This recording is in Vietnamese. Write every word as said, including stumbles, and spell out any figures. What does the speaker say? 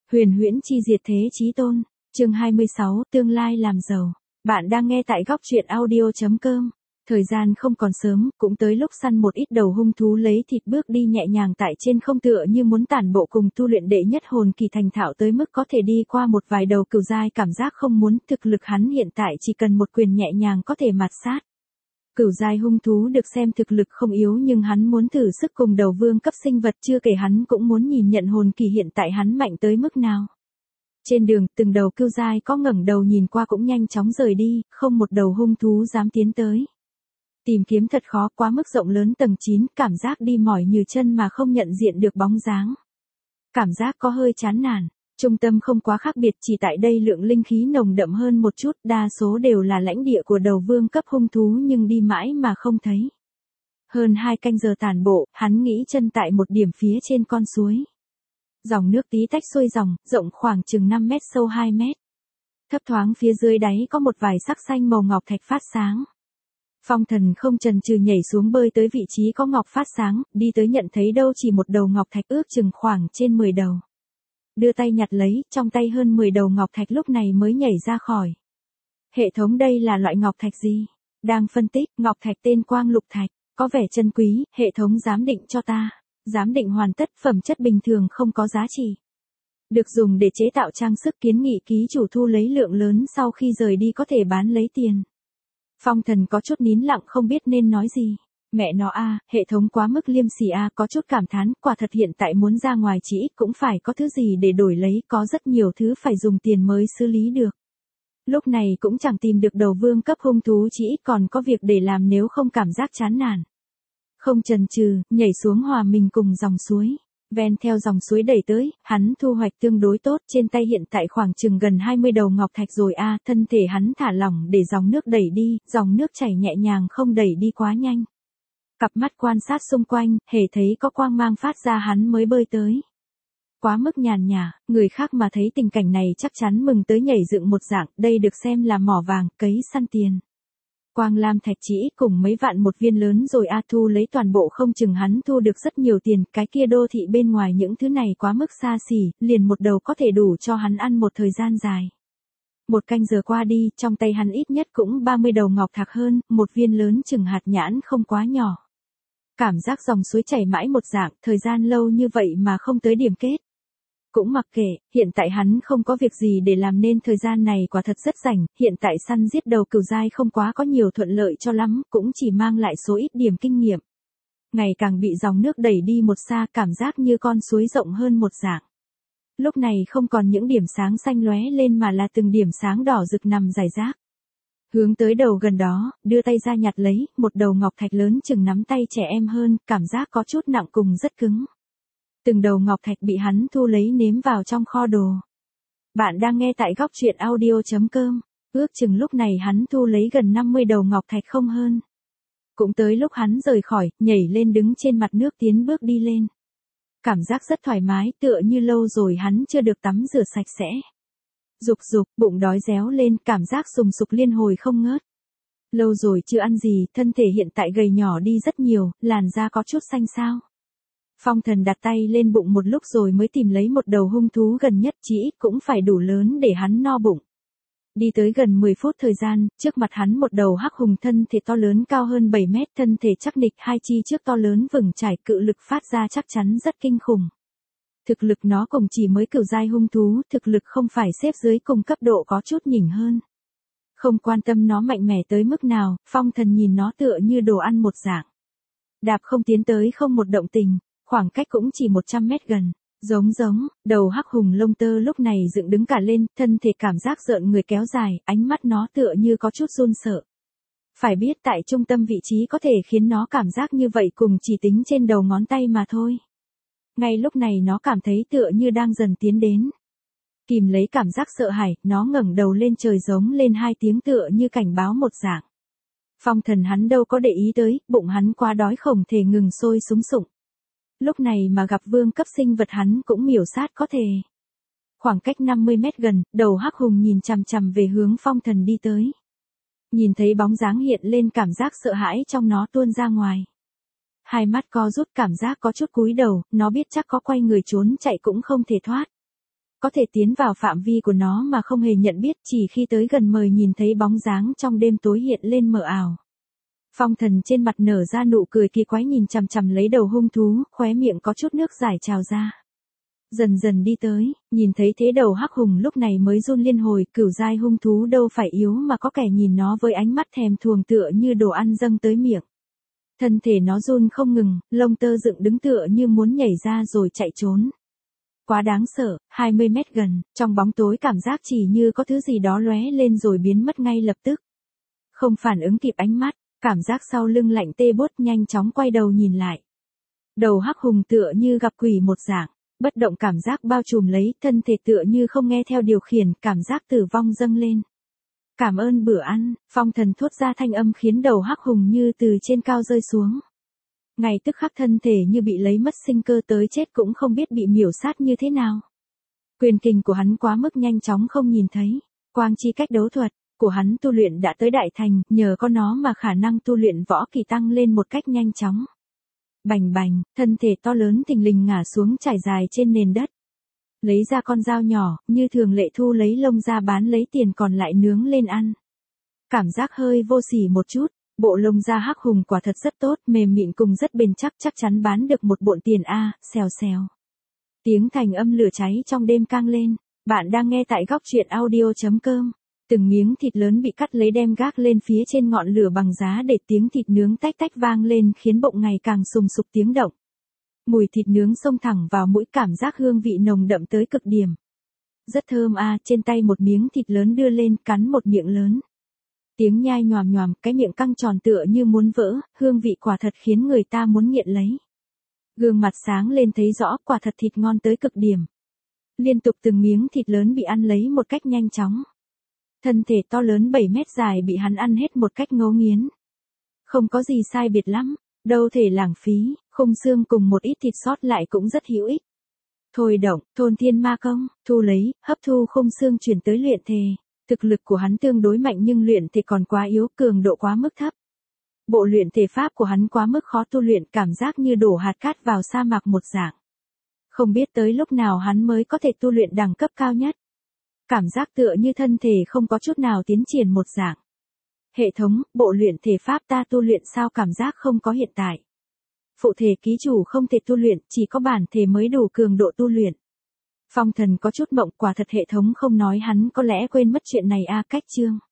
Huyền huyễn chi diệt thế chí tôn, chương hai mươi sáu, tương lai làm giàu. Bạn đang nghe tại góc truyện audio chấm com. Thời gian không còn sớm, cũng tới lúc săn một ít đầu hung thú lấy thịt bước đi nhẹ nhàng tại trên không tựa như muốn tản bộ cùng tu luyện đệ nhất hồn kỳ thành thạo tới mức có thể đi qua một vài đầu cừu giai cảm giác không muốn, thực lực hắn hiện tại chỉ cần một quyền nhẹ nhàng có thể mạt sát. Cửu giai hung thú được xem thực lực không yếu nhưng hắn muốn thử sức cùng đầu vương cấp sinh vật chưa kể hắn cũng muốn nhìn nhận hồn kỳ hiện tại hắn mạnh tới mức nào. Trên đường, từng đầu cừu giai có ngẩng đầu nhìn qua cũng nhanh chóng rời đi, không một đầu hung thú dám tiến tới. Tìm kiếm thật khó, quá mức rộng lớn tầng chín, cảm giác đi mỏi như chân mà không nhận diện được bóng dáng. Cảm giác có hơi chán nản. Trung tâm không quá khác biệt, chỉ tại đây lượng linh khí nồng đậm hơn một chút, đa số đều là lãnh địa của đầu vương cấp hung thú nhưng đi mãi mà không thấy. Hơn hai canh giờ tản bộ, hắn nghĩ chân tại một điểm phía trên con suối. Dòng nước tí tách xuôi dòng, rộng khoảng chừng năm mét sâu hai mét. Thấp thoáng phía dưới đáy có một vài sắc xanh màu ngọc thạch phát sáng. Phong Thần không chần chừ nhảy xuống bơi tới vị trí có ngọc phát sáng, đi tới nhận thấy đâu chỉ một đầu ngọc thạch ước chừng khoảng trên mười đầu. Đưa tay nhặt lấy, trong tay hơn mười đầu ngọc thạch lúc này mới nhảy ra khỏi. Hệ thống đây là loại ngọc thạch gì? Đang phân tích, ngọc thạch tên Quang Lục Thạch, có vẻ chân quý, hệ thống giám định cho ta. Giám định hoàn tất, phẩm chất bình thường không có giá trị. Được dùng để chế tạo trang sức, kiến nghị ký chủ thu lấy lượng lớn sau khi rời đi có thể bán lấy tiền. Phong Thần có chút nín lặng không biết nên nói gì. Mẹ nó a, hệ thống quá mức liêm sỉ a, có chút cảm thán, quả thật hiện tại muốn ra ngoài chỉ ít cũng phải có thứ gì để đổi lấy, có rất nhiều thứ phải dùng tiền mới xử lý được. Lúc này cũng chẳng tìm được đầu vương cấp hung thú, chỉ ít còn có việc để làm nếu không cảm giác chán nản. Không chần chừ, nhảy xuống hòa mình cùng dòng suối. Ven theo dòng suối đẩy tới, hắn thu hoạch tương đối tốt, trên tay hiện tại khoảng chừng gần hai mươi đầu ngọc thạch rồi a, thân thể hắn thả lỏng để dòng nước đẩy đi, dòng nước chảy nhẹ nhàng không đẩy đi quá nhanh. Cặp mắt quan sát xung quanh, hễ thấy có quang mang phát ra hắn mới bơi tới. Quá mức nhàn nhã, người khác mà thấy tình cảnh này chắc chắn mừng tới nhảy dựng một dạng, đây được xem là mỏ vàng, cấy săn tiền. Quang lam thạch chỉ ít cùng mấy vạn một viên lớn rồi a, thu lấy toàn bộ không chừng hắn thu được rất nhiều tiền, cái kia đô thị bên ngoài những thứ này quá mức xa xỉ, liền một đầu có thể đủ cho hắn ăn một thời gian dài. Một canh giờ qua đi, trong tay hắn ít nhất cũng ba mươi đầu ngọc thạch hơn, một viên lớn chừng hạt nhãn không quá nhỏ. Cảm giác dòng suối chảy mãi một dạng, thời gian lâu như vậy mà không tới điểm kết. Cũng mặc kệ, hiện tại hắn không có việc gì để làm nên thời gian này quả thật rất rảnh, hiện tại săn giết đầu cừu giai không quá có nhiều thuận lợi cho lắm, cũng chỉ mang lại số ít điểm kinh nghiệm. Ngày càng bị dòng nước đẩy đi một xa, cảm giác như con suối rộng hơn một dạng. Lúc này không còn những điểm sáng xanh lóe lên mà là từng điểm sáng đỏ rực nằm rải rác. Hướng tới đầu gần đó, đưa tay ra nhặt lấy, một đầu ngọc thạch lớn chừng nắm tay trẻ em hơn, cảm giác có chút nặng cùng rất cứng. Từng đầu ngọc thạch bị hắn thu lấy nếm vào trong kho đồ. Bạn đang nghe tại góc truyện audio chấm com, ước chừng lúc này hắn thu lấy gần năm mươi đầu ngọc thạch không hơn. Cũng tới lúc hắn rời khỏi, nhảy lên đứng trên mặt nước tiến bước đi lên. Cảm giác rất thoải mái, tựa như lâu rồi hắn chưa được tắm rửa sạch sẽ. Dục dục, bụng đói réo lên, cảm giác sùng sục liên hồi không ngớt. Lâu rồi chưa ăn gì, thân thể hiện tại gầy nhỏ đi rất nhiều, làn da có chút xanh xao. Phong Thần đặt tay lên bụng một lúc rồi mới tìm lấy một đầu hung thú gần nhất, chỉ ít cũng phải đủ lớn để hắn no bụng. Đi tới gần mười phút thời gian, trước mặt hắn một đầu hắc hùng thân thể to lớn cao hơn bảy mét, thân thể chắc nịch, hai chi trước to lớn vừng trải, cự lực phát ra chắc chắn rất kinh khủng. Thực lực nó cùng chỉ mới cửu giai hung thú, thực lực không phải xếp dưới cùng cấp độ có chút nhỉnh hơn. Không quan tâm nó mạnh mẽ tới mức nào, Phong Thần nhìn nó tựa như đồ ăn một dạng. Đạp không tiến tới không một động tình, khoảng cách cũng chỉ một trăm mét gần. Giống giống, đầu hắc hùng lông tơ lúc này dựng đứng cả lên, thân thể cảm giác rợn người kéo dài, ánh mắt nó tựa như có chút run sợ. Phải biết tại trung tâm vị trí có thể khiến nó cảm giác như vậy cùng chỉ tính trên đầu ngón tay mà thôi. Ngay lúc này nó cảm thấy tựa như đang dần tiến đến. Kìm lấy cảm giác sợ hãi, nó ngẩng đầu lên trời giống lên hai tiếng tựa như cảnh báo một dạng. Phong Thần hắn đâu có để ý tới, bụng hắn quá đói không thể ngừng sôi súng sụng. Lúc này mà gặp vương cấp sinh vật hắn cũng miểu sát có thể. Khoảng cách năm mươi mét gần, đầu hắc hùng nhìn chằm chằm về hướng Phong Thần đi tới. Nhìn thấy bóng dáng hiện lên, cảm giác sợ hãi trong nó tuôn ra ngoài. Hai mắt co rút, cảm giác có chút cúi đầu, nó biết chắc có quay người trốn chạy cũng không thể thoát. có thể tiến vào phạm vi của nó mà không hề nhận biết, chỉ khi tới gần mời nhìn thấy bóng dáng trong đêm tối hiện lên mờ ảo. Phong Thần trên mặt nở ra nụ cười kỳ quái nhìn chằm chằm lấy đầu hung thú, khóe miệng có chút nước giải trào ra. Dần dần đi tới, nhìn thấy thế đầu hắc hùng lúc này mới run liên hồi, cửu giai hung thú đâu phải yếu mà có kẻ nhìn nó với ánh mắt thèm thuồng tựa như đồ ăn dâng tới miệng. Thân thể nó run không ngừng, lông tơ dựng đứng tựa như muốn nhảy ra rồi chạy trốn. Quá đáng sợ, hai mươi mét gần, trong bóng tối cảm giác chỉ như có thứ gì đó lóe lên rồi biến mất ngay lập tức. Không phản ứng kịp ánh mắt, cảm giác sau lưng lạnh tê buốt, nhanh chóng quay đầu nhìn lại. Đầu hắc hùng tựa như gặp quỷ một dạng, bất động, cảm giác bao trùm lấy, thân thể tựa như không nghe theo điều khiển, cảm giác tử vong dâng lên. Cảm ơn bữa ăn, Phong Thần thốt ra thanh âm khiến đầu hắc hùng như từ trên cao rơi xuống. Ngay tức khắc thân thể như bị lấy mất sinh cơ, tới chết cũng không biết bị miểu sát như thế nào. Quyền kình của hắn quá mức nhanh chóng không nhìn thấy, quang chi cách đấu thuật của hắn tu luyện đã tới đại thành, nhờ có nó mà khả năng tu luyện võ kỳ tăng lên một cách nhanh chóng. Bành bành, thân thể to lớn thình lình ngả xuống trải dài trên nền đất. Lấy ra con dao nhỏ, như thường lệ thu lấy lông ra bán lấy tiền còn lại nướng lên ăn. Cảm giác hơi vô sỉ một chút, bộ lông da hắc hùng quả thật rất tốt, mềm mịn cùng rất bền chắc, chắc chắn bán được một bộn tiền a, à, xèo xèo. Tiếng thành âm lửa cháy trong đêm cang lên, bạn đang nghe tại góc truyện audio chấm com. Từng miếng thịt lớn bị cắt lấy đem gác lên phía trên ngọn lửa bằng giá để tiếng thịt nướng tách tách vang lên khiến bụng ngày càng sùng sục tiếng động. Mùi thịt nướng xông thẳng vào mũi, cảm giác hương vị nồng đậm tới cực điểm. Rất thơm a, à, trên tay một miếng thịt lớn đưa lên, cắn một miệng lớn. Tiếng nhai nhòm nhòm, cái miệng căng tròn tựa như muốn vỡ, hương vị quả thật khiến người ta muốn nghiện lấy. Gương mặt sáng lên thấy rõ, quả thật thịt ngon tới cực điểm. Liên tục từng miếng thịt lớn bị ăn lấy một cách nhanh chóng. Thân thể to lớn bảy mét dài bị hắn ăn hết một cách ngấu nghiến. Không có gì sai biệt lắm, đâu thể lãng phí, khung xương cùng một ít thịt sót lại cũng rất hữu ích. Thôi động, thôn thiên ma công, thu lấy, hấp thu khung xương chuyển tới luyện thể. Thực lực của hắn tương đối mạnh nhưng luyện thể còn quá yếu, cường độ quá mức thấp. Bộ luyện thể pháp của hắn quá mức khó tu luyện, cảm giác như đổ hạt cát vào sa mạc một dạng. Không biết tới lúc nào hắn mới có thể tu luyện đẳng cấp cao nhất. Cảm giác tựa như thân thể không có chút nào tiến triển một dạng. Hệ thống, bộ luyện thể pháp ta tu luyện sao cảm giác không có hiện tại. Phụ thể ký chủ không thể tu luyện, chỉ có bản thể mới đủ cường độ tu luyện. Phong Thần có chút mộng, quả thật hệ thống không nói hắn có lẽ quên mất chuyện này a, cách chương.